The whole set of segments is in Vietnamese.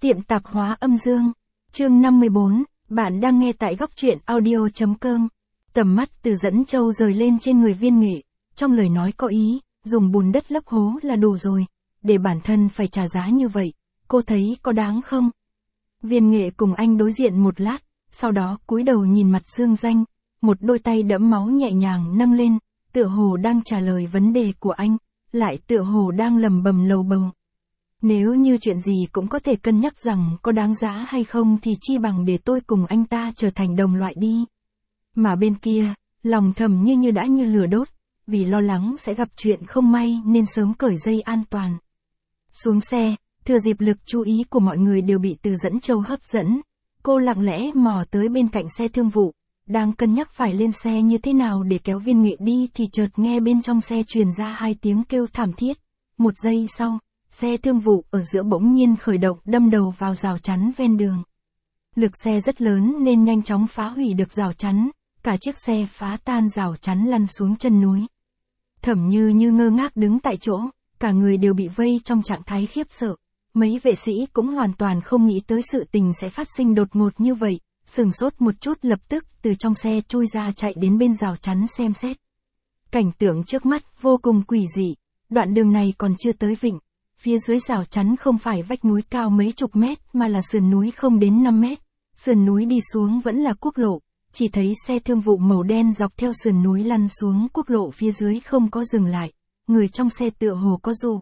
Tiệm tạp hóa âm dương. Chương 54, bạn đang nghe tại góc truyện audio.com. Tầm mắt Từ Dẫn Châu rời lên trên người Viên Nghệ, trong lời nói có ý, dùng bùn đất lấp hố là đủ rồi, để bản thân phải trả giá như vậy, cô thấy có đáng không? Viên Nghệ cùng anh đối diện một lát, sau đó cúi đầu nhìn mặt Dương Danh, một đôi tay đẫm máu nhẹ nhàng nâng lên, tựa hồ đang trả lời vấn đề của anh, lại tựa hồ đang lầm bầm lầu bầu. Nếu như chuyện gì cũng có thể cân nhắc rằng có đáng giá hay không thì chi bằng để tôi cùng anh ta trở thành đồng loại đi. Mà bên kia, lòng thầm như đã như lửa đốt, vì lo lắng sẽ gặp chuyện không may nên sớm cởi dây an toàn. Xuống xe, thừa dịp lực chú ý của mọi người đều bị Từ Dẫn Châu hấp dẫn, cô lặng lẽ mò tới bên cạnh xe thương vụ, đang cân nhắc phải lên xe như thế nào để kéo Viên Nghệ đi thì chợt nghe bên trong xe truyền ra hai tiếng kêu thảm thiết. Một giây sau, xe thương vụ ở giữa bỗng nhiên khởi động đâm đầu vào rào chắn ven đường. Lực xe rất lớn nên nhanh chóng phá hủy được rào chắn, cả chiếc xe phá tan rào chắn lăn xuống chân núi. Thẩm Như Như ngơ ngác đứng tại chỗ, cả người đều bị vây trong trạng thái khiếp sợ. Mấy vệ sĩ cũng hoàn toàn không nghĩ tới sự tình sẽ phát sinh đột ngột như vậy, sửng sốt một chút lập tức từ trong xe chui ra chạy đến bên rào chắn xem xét. Cảnh tượng trước mắt vô cùng quỷ dị, đoạn đường này còn chưa tới vịnh. Phía dưới rào chắn không phải vách núi cao mấy chục mét mà là sườn núi không đến 5 mét. Sườn núi đi xuống vẫn là quốc lộ, chỉ thấy xe thương vụ màu đen dọc theo sườn núi lăn xuống quốc lộ phía dưới không có dừng lại. Người trong xe tựa hồ có ru.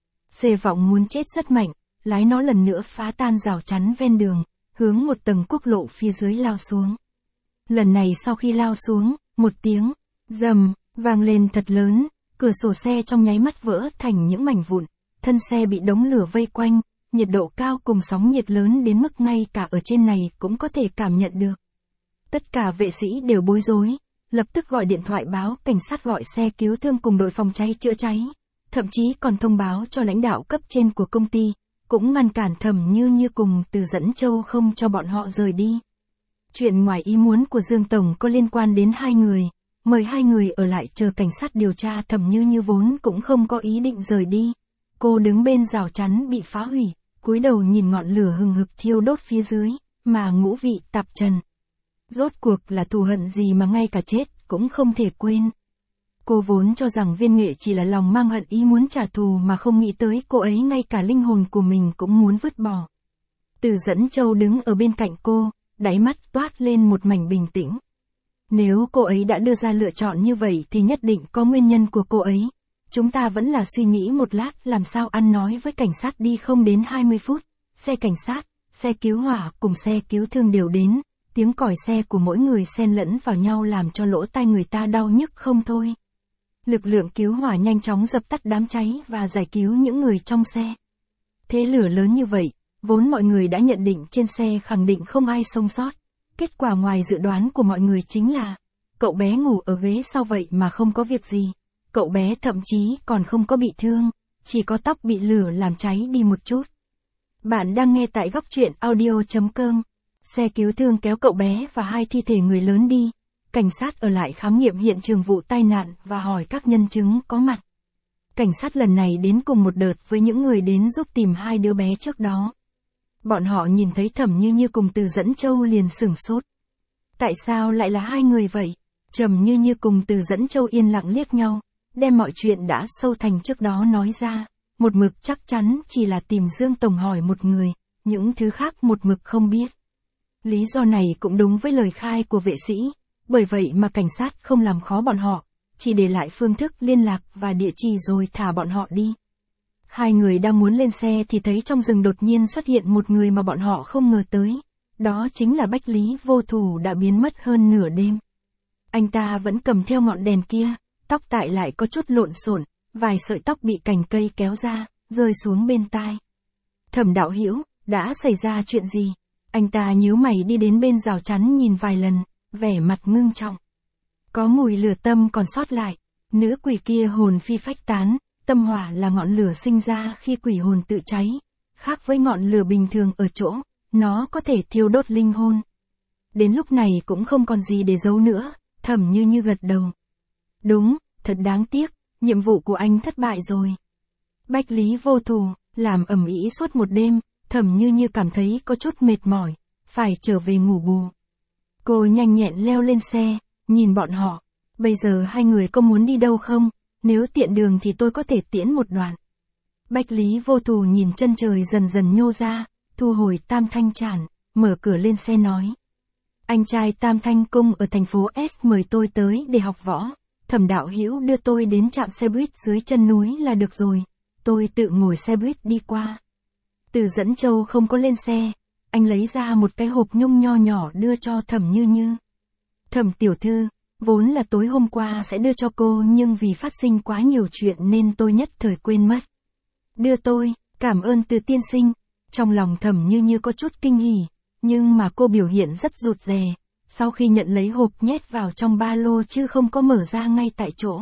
Xê vọng muốn chết rất mạnh, lái nó lần nữa phá tan rào chắn ven đường, hướng một tầng quốc lộ phía dưới lao xuống. Lần này sau khi lao xuống, một tiếng rầm vang lên thật lớn, cửa sổ xe trong nháy mắt vỡ thành những mảnh vụn. Thân xe bị đống lửa vây quanh, nhiệt độ cao cùng sóng nhiệt lớn đến mức ngay cả ở trên này cũng có thể cảm nhận được. Tất cả vệ sĩ đều bối rối, lập tức gọi điện thoại báo cảnh sát gọi xe cứu thương cùng đội phòng cháy chữa cháy, thậm chí còn thông báo cho lãnh đạo cấp trên của công ty, cũng ngăn cản Thẩm Như Như cùng Từ Dẫn Châu không cho bọn họ rời đi. Chuyện ngoài ý muốn của Dương Tổng có liên quan đến hai người, mời hai người ở lại chờ cảnh sát điều tra. Thẩm Như Như vốn cũng không có ý định rời đi. Cô đứng bên rào chắn bị phá hủy, cúi đầu nhìn ngọn lửa hừng hực thiêu đốt phía dưới, mà ngũ vị tạp trần. Rốt cuộc là thù hận gì mà ngay cả chết cũng không thể quên. Cô vốn cho rằng Viên Nghệ chỉ là lòng mang hận ý muốn trả thù mà không nghĩ tới cô ấy ngay cả linh hồn của mình cũng muốn vứt bỏ. Từ Dẫn Châu đứng ở bên cạnh cô, đáy mắt toát lên một mảnh bình tĩnh. Nếu cô ấy đã đưa ra lựa chọn như vậy thì nhất định có nguyên nhân của cô ấy. Chúng ta vẫn là suy nghĩ một lát làm sao ăn nói với cảnh sát đi. Không đến 20 phút, xe cảnh sát, xe cứu hỏa cùng xe cứu thương đều đến, tiếng còi xe của mỗi người xen lẫn vào nhau làm cho lỗ tai người ta đau nhức không thôi. Lực lượng cứu hỏa nhanh chóng dập tắt đám cháy và giải cứu những người trong xe. Thế lửa lớn như vậy, vốn mọi người đã nhận định trên xe khẳng định không ai sống sót. Kết quả ngoài dự đoán của mọi người chính là, cậu bé ngủ ở ghế sau vậy mà không có việc gì. Cậu bé thậm chí còn không có bị thương, chỉ có tóc bị lửa làm cháy đi một chút. Bạn đang nghe tại góc truyện audio.com. Xe cứu thương kéo cậu bé và hai thi thể người lớn đi. Cảnh sát ở lại khám nghiệm hiện trường vụ tai nạn và hỏi các nhân chứng có mặt. Cảnh sát lần này đến cùng một đợt với những người đến giúp tìm hai đứa bé trước đó. Bọn họ nhìn thấy Thẩm Như Như cùng Từ Dẫn Châu liền sửng sốt. Tại sao lại là hai người vậy? Thẩm Như Như cùng Từ Dẫn Châu yên lặng liếc nhau, đem mọi chuyện đã sâu thành trước đó nói ra, một mực chắc chắn chỉ là tìm Dương Tổng hỏi một người, những thứ khác một mực không biết. Lý do này cũng đúng với lời khai của vệ sĩ, bởi vậy mà cảnh sát không làm khó bọn họ, chỉ để lại phương thức liên lạc và địa chỉ rồi thả bọn họ đi. Hai người đang muốn lên xe thì thấy trong rừng đột nhiên xuất hiện một người mà bọn họ không ngờ tới, đó chính là Bách Lý Vô Thủ đã biến mất hơn nửa đêm. Anh ta vẫn cầm theo ngọn đèn kia. Tóc tại lại có chút lộn xộn, vài sợi tóc bị cành cây kéo ra, rơi xuống bên tai. Thẩm đạo hữu, đã xảy ra chuyện gì? Anh ta nhíu mày đi đến bên rào chắn nhìn vài lần, vẻ mặt ngưng trọng. Có mùi lửa tâm còn sót lại, nữ quỷ kia hồn phi phách tán, tâm hỏa là ngọn lửa sinh ra khi quỷ hồn tự cháy, khác với ngọn lửa bình thường ở chỗ, nó có thể thiêu đốt linh hồn. Đến lúc này cũng không còn gì để giấu nữa, Thẩm Như Như gật đầu. Đúng, thật đáng tiếc, nhiệm vụ của anh thất bại rồi. Bách Lý Vô Thủ, làm ầm ĩ suốt một đêm, Thẩm Như Như cảm thấy có chút mệt mỏi, phải trở về ngủ bù. Cô nhanh nhẹn leo lên xe, nhìn bọn họ. Bây giờ hai người có muốn đi đâu không? Nếu tiện đường thì tôi có thể tiễn một đoạn. Bách Lý Vô Thù nhìn chân trời dần dần nhô ra, thu hồi tam thanh chản, mở cửa lên xe nói. Anh trai Tam Thanh Cung ở thành phố S mời tôi tới để học võ. Thẩm đạo hữu đưa tôi đến trạm xe buýt dưới chân núi là được rồi. Tôi tự ngồi xe buýt đi qua. Từ Dẫn Châu không có lên xe. Anh lấy ra một cái hộp nhung nho nhỏ đưa cho Thẩm Như Như. Thẩm tiểu thư, vốn là tối hôm qua sẽ đưa cho cô nhưng vì phát sinh quá nhiều chuyện nên tôi nhất thời quên mất. Đưa tôi, cảm ơn Từ tiên sinh. Trong lòng Thẩm Như Như có chút kinh hỉ, nhưng mà cô biểu hiện rất rụt rè. Sau khi nhận lấy hộp nhét vào trong ba lô chứ không có mở ra ngay tại chỗ.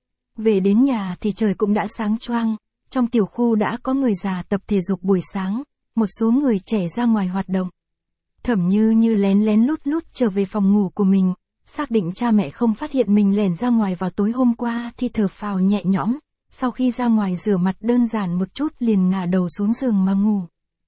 Về đến nhà thì trời cũng đã sáng choang. Trong tiểu khu đã có người già tập thể dục buổi sáng, một số người trẻ ra ngoài hoạt động. Thẩm Như Như lén lén lút lút trở về phòng ngủ của mình, xác định cha mẹ không phát hiện mình lẻn ra ngoài vào tối hôm qua thì thở phào nhẹ nhõm, sau khi ra ngoài rửa mặt đơn giản một chút liền ngả đầu xuống giường mà ngủ.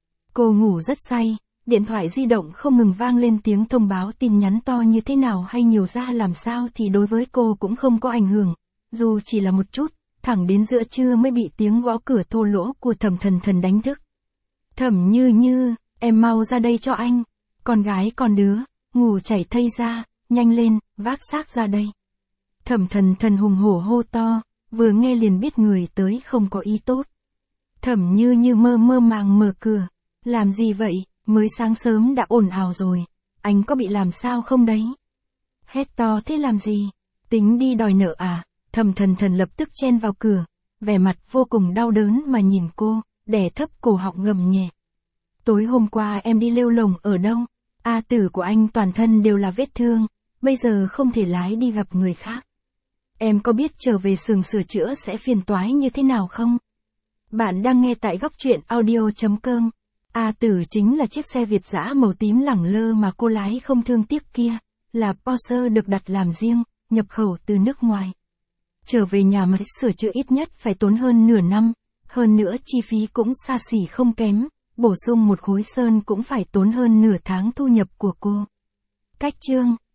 Cô ngủ rất say, điện thoại di động không ngừng vang lên tiếng thông báo tin nhắn to như thế nào hay nhiều ra làm sao thì đối với cô cũng không có ảnh hưởng, dù chỉ là một chút. Thẳng đến giữa trưa mới bị tiếng gõ cửa thô lỗ của Thẩm Thần Thần đánh thức. Thẩm Như Như, em mau ra đây cho anh. Con gái con đứa, ngủ chảy thây ra, nhanh lên, vác xác ra đây. Thẩm Thần Thần hùng hổ hô to, vừa nghe liền biết người tới không có ý tốt. Thẩm Như Như mơ mơ màng mở cửa. Làm gì vậy, mới sáng sớm đã ồn ào rồi. Anh có bị làm sao không đấy? Hét to thế làm gì? Tính đi đòi nợ à? Thẩm Thần Thần lập tức chen vào cửa, vẻ mặt vô cùng đau đớn mà nhìn cô, đè thấp cổ họng gầm nhẹ. Tối hôm qua em đi lêu lồng ở đâu? A tử của anh toàn thân đều là vết thương, bây giờ không thể lái đi gặp người khác. Em có biết trở về xưởng sửa chữa sẽ phiền toái như thế nào không? Bạn đang nghe tại góc truyện audio.com. A tử chính là chiếc xe Việt dã màu tím lẳng lơ mà cô lái không thương tiếc kia, là Porsche được đặt làm riêng, nhập khẩu từ nước ngoài. Trở về nhà mà sửa chữa ít nhất phải tốn hơn nửa năm, hơn nữa chi phí cũng xa xỉ không kém, bổ sung một khối sơn cũng phải tốn hơn nửa tháng thu nhập của cô. Cách chương